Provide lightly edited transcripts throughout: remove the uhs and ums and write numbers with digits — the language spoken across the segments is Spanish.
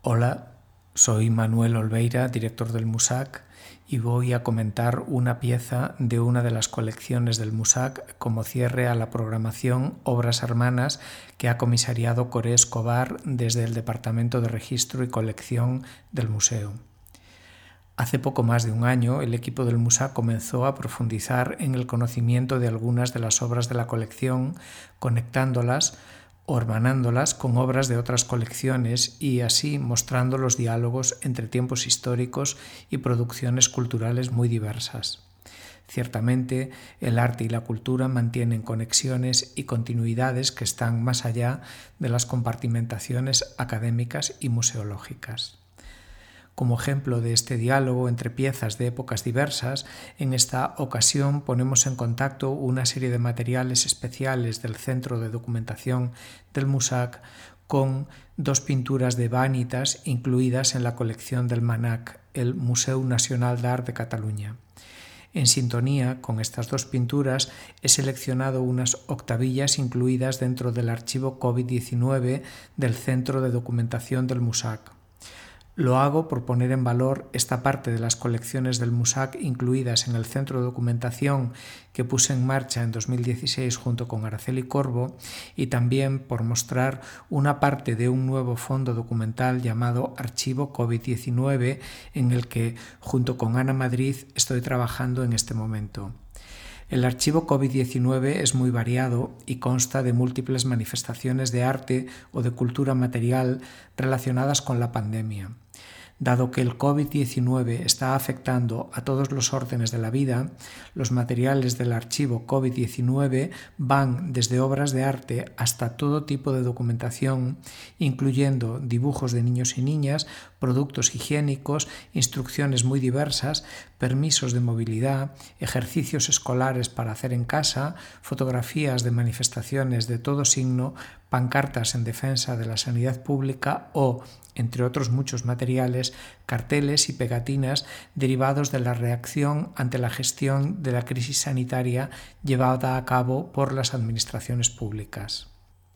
Hola, soy Manuel Olveira, director del MUSAC, y voy a comentar una pieza de una de las colecciones del MUSAC como cierre a la programación Obras Hermanas que ha comisariado Coré Escobar desde el Departamento de Registro y Colección del Museo. Hace poco más de un año, el equipo del MUSAC comenzó a profundizar en el conocimiento de algunas de las obras de la colección, conectándolas o hermanándolas con obras de otras colecciones y así mostrando los diálogos entre tiempos históricos y producciones culturales muy diversas. Ciertamente, el arte y la cultura mantienen conexiones y continuidades que están más allá de las compartimentaciones académicas y museológicas. Como ejemplo de este diálogo entre piezas de épocas diversas, en esta ocasión ponemos en contacto una serie de materiales especiales del Centro de Documentación del MUSAC con dos pinturas de Vanitas incluidas en la colección del MANAC, el Museu Nacional d'Art de Cataluña. En sintonía con estas dos pinturas he seleccionado unas octavillas incluidas dentro del archivo COVID-19 del Centro de Documentación del MUSAC. Lo hago por poner en valor esta parte de las colecciones del MUSAC incluidas en el Centro de Documentación que puse en marcha en 2016 junto con Araceli Corbo y también por mostrar una parte de un nuevo fondo documental llamado Archivo COVID-19 en el que junto con Ana Madrid estoy trabajando en este momento. El archivo COVID-19 es muy variado y consta de múltiples manifestaciones de arte o de cultura material relacionadas con la pandemia. Dado que el COVID-19 está afectando a todos los órdenes de la vida, los materiales del archivo COVID-19 van desde obras de arte hasta todo tipo de documentación, incluyendo dibujos de niños y niñas, productos higiénicos, instrucciones muy diversas, permisos de movilidad, ejercicios escolares para hacer en casa, fotografías de manifestaciones de todo signo, pancartas en defensa de la sanidad pública o, entre otros muchos materiales, carteles y pegatinas derivados de la reacción ante la gestión de la crisis sanitaria llevada a cabo por las administraciones públicas.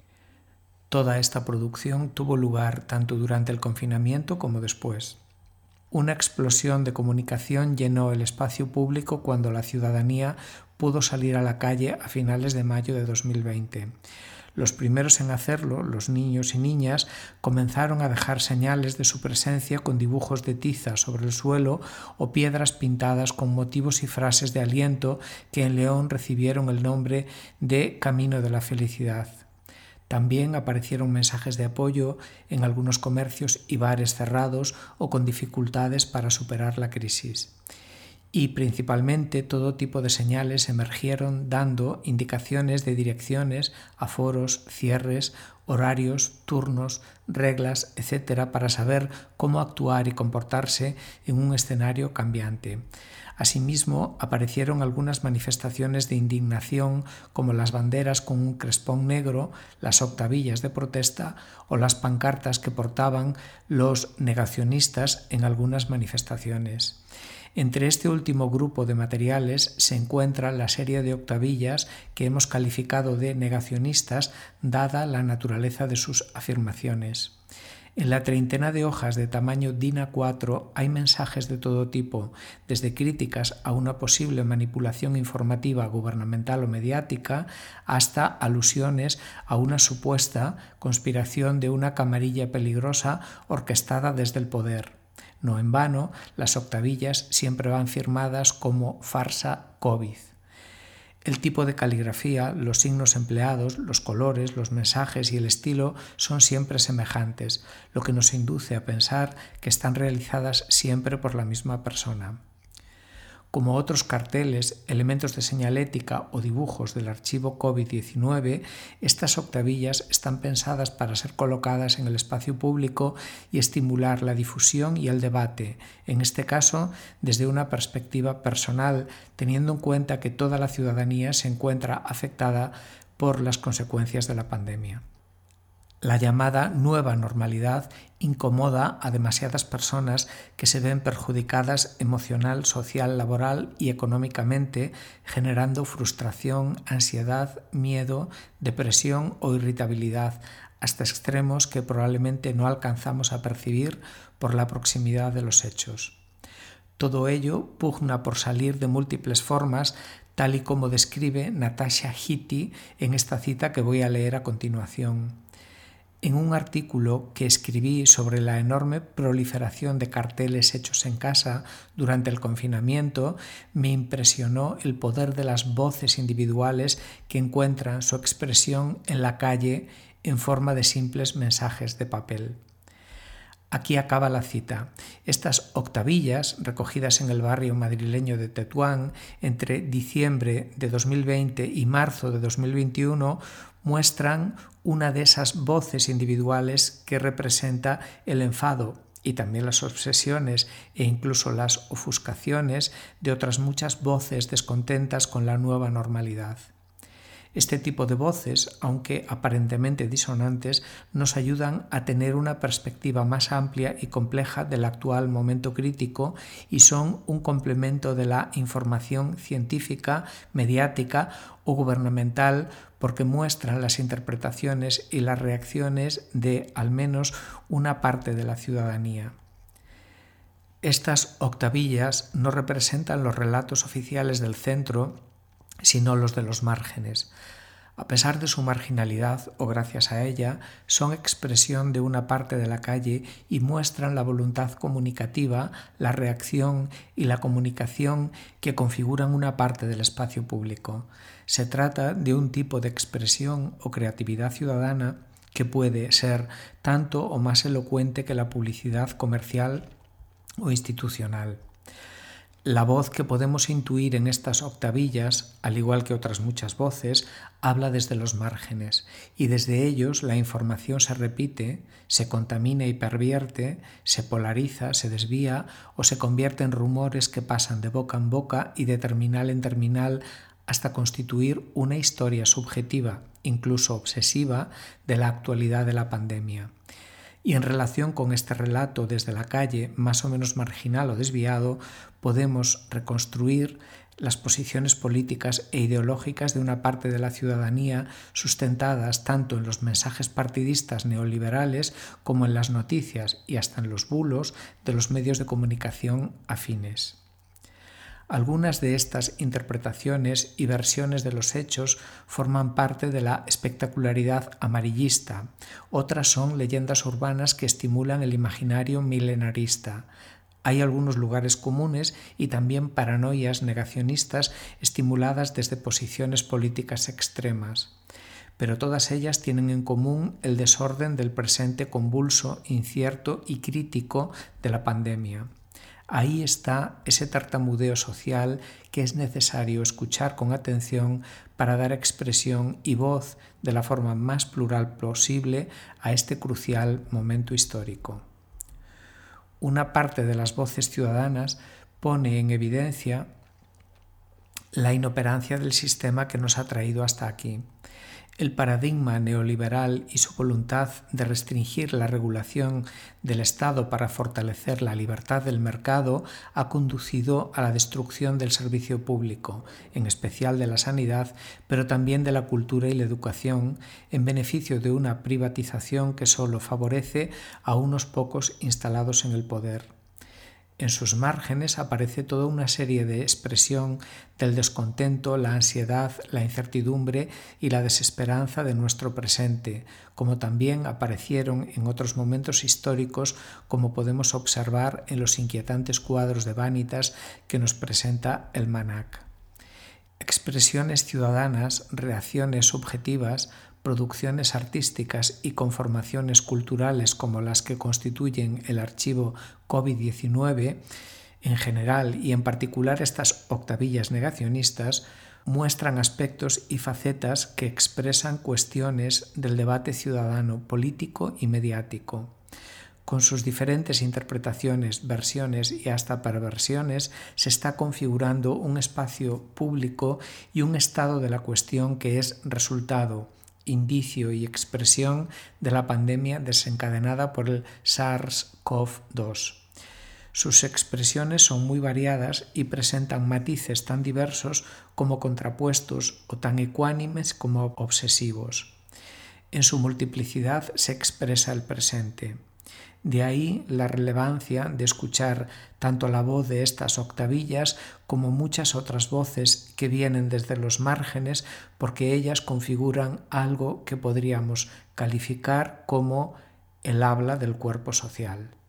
Toda esta producción tuvo lugar tanto durante el confinamiento como después. Una explosión de comunicación llenó el espacio público cuando la ciudadanía pudo salir a la calle a finales de mayo de 2020. Los primeros en hacerlo, los niños y niñas, comenzaron a dejar señales de su presencia con dibujos de tiza sobre el suelo o piedras pintadas con motivos y frases de aliento que en León recibieron el nombre de Camino de la Felicidad. También aparecieron mensajes de apoyo en algunos comercios y bares cerrados o con dificultades para superar la crisis. Y principalmente todo tipo de señales emergieron dando indicaciones de direcciones, aforos, cierres, horarios, turnos, reglas, etc. para saber cómo actuar y comportarse en un escenario cambiante. Asimismo, aparecieron algunas manifestaciones de indignación como las banderas con un crespón negro, las octavillas de protesta o las pancartas que portaban los negacionistas en algunas manifestaciones. Entre este último grupo de materiales se encuentra la serie de octavillas que hemos calificado de negacionistas dada la naturaleza de sus afirmaciones. En la treintena de hojas de tamaño DIN A4 hay mensajes de todo tipo, desde críticas a una posible manipulación informativa gubernamental o mediática hasta alusiones a una supuesta conspiración de una camarilla peligrosa orquestada desde el poder. No en vano, las octavillas siempre van firmadas como farsa COVID. El tipo de caligrafía, los signos empleados, los colores, los mensajes y el estilo son siempre semejantes, lo que nos induce a pensar que están realizadas siempre por la misma persona. Como otros carteles, elementos de señalética o dibujos del archivo COVID-19, estas octavillas están pensadas para ser colocadas en el espacio público y estimular la difusión y el debate, en este caso desde una perspectiva personal, teniendo en cuenta que toda la ciudadanía se encuentra afectada por las consecuencias de la pandemia. La llamada nueva normalidad incomoda a demasiadas personas que se ven perjudicadas emocional, social, laboral y económicamente, generando frustración, ansiedad, miedo, depresión o irritabilidad, hasta extremos que probablemente no alcanzamos a percibir por la proximidad de los hechos. Todo ello pugna por salir de múltiples formas, tal y como describe Natasha Hitti en esta cita que voy a leer a continuación. En un artículo que escribí sobre la enorme proliferación de carteles hechos en casa durante el confinamiento, me impresionó el poder de las voces individuales que encuentran su expresión en la calle en forma de simples mensajes de papel. Aquí acaba la cita. Estas octavillas, recogidas en el barrio madrileño de Tetuán entre diciembre de 2020 y marzo de 2021, muestran una de esas voces individuales que representa el enfado y también las obsesiones e incluso las ofuscaciones de otras muchas voces descontentas con la nueva normalidad. Este tipo de voces, aunque aparentemente disonantes, nos ayudan a tener una perspectiva más amplia y compleja del actual momento crítico y son un complemento de la información científica, mediática o gubernamental porque muestran las interpretaciones y las reacciones de al menos una parte de la ciudadanía. Estas octavillas no representan los relatos oficiales del centro, sino los de los márgenes. A pesar de su marginalidad, o gracias a ella, son expresión de una parte de la calle y muestran la voluntad comunicativa, la reacción y la comunicación que configuran una parte del espacio público. Se trata de un tipo de expresión o creatividad ciudadana que puede ser tanto o más elocuente que la publicidad comercial o institucional. La voz que podemos intuir en estas octavillas, al igual que otras muchas voces, habla desde los márgenes y desde ellos la información se repite, se contamina y pervierte, se polariza, se desvía o se convierte en rumores que pasan de boca en boca y de terminal en terminal hasta constituir una historia subjetiva, incluso obsesiva, de la actualidad de la pandemia. Y en relación con este relato desde la calle, más o menos marginal o desviado, podemos reconstruir las posiciones políticas e ideológicas de una parte de la ciudadanía sustentadas tanto en los mensajes partidistas neoliberales como en las noticias y hasta en los bulos de los medios de comunicación afines. Algunas de estas interpretaciones y versiones de los hechos forman parte de la espectacularidad amarillista, otras son leyendas urbanas que estimulan el imaginario milenarista. Hay algunos lugares comunes y también paranoias negacionistas estimuladas desde posiciones políticas extremas. Pero todas ellas tienen en común el desorden del presente convulso, incierto y crítico de la pandemia. Ahí está ese tartamudeo social que es necesario escuchar con atención para dar expresión y voz de la forma más plural posible a este crucial momento histórico. Una parte de las voces ciudadanas pone en evidencia la inoperancia del sistema que nos ha traído hasta aquí. El paradigma neoliberal y su voluntad de restringir la regulación del Estado para fortalecer la libertad del mercado ha conducido a la destrucción del servicio público, en especial de la sanidad, pero también de la cultura y la educación, en beneficio de una privatización que solo favorece a unos pocos instalados en el poder. En sus márgenes aparece toda una serie de expresión del descontento, la ansiedad, la incertidumbre y la desesperanza de nuestro presente, como también aparecieron en otros momentos históricos, como podemos observar en los inquietantes cuadros de Vanitas que nos presenta el MANAC. Expresiones ciudadanas, reacciones subjetivas, producciones artísticas y conformaciones culturales como las que constituyen el archivo COVID-19, en general y en particular estas octavillas negacionistas, muestran aspectos y facetas que expresan cuestiones del debate ciudadano, político y mediático. Con sus diferentes interpretaciones, versiones y hasta perversiones, se está configurando un espacio público y un estado de la cuestión que es resultado, indicio y expresión de la pandemia desencadenada por el SARS-CoV-2. Sus expresiones son muy variadas y presentan matices tan diversos como contrapuestos o tan ecuánimes como obsesivos. En su multiplicidad se expresa el presente. De ahí la relevancia de escuchar tanto la voz de estas octavillas como muchas otras voces que vienen desde los márgenes, porque ellas configuran algo que podríamos calificar como el habla del cuerpo social.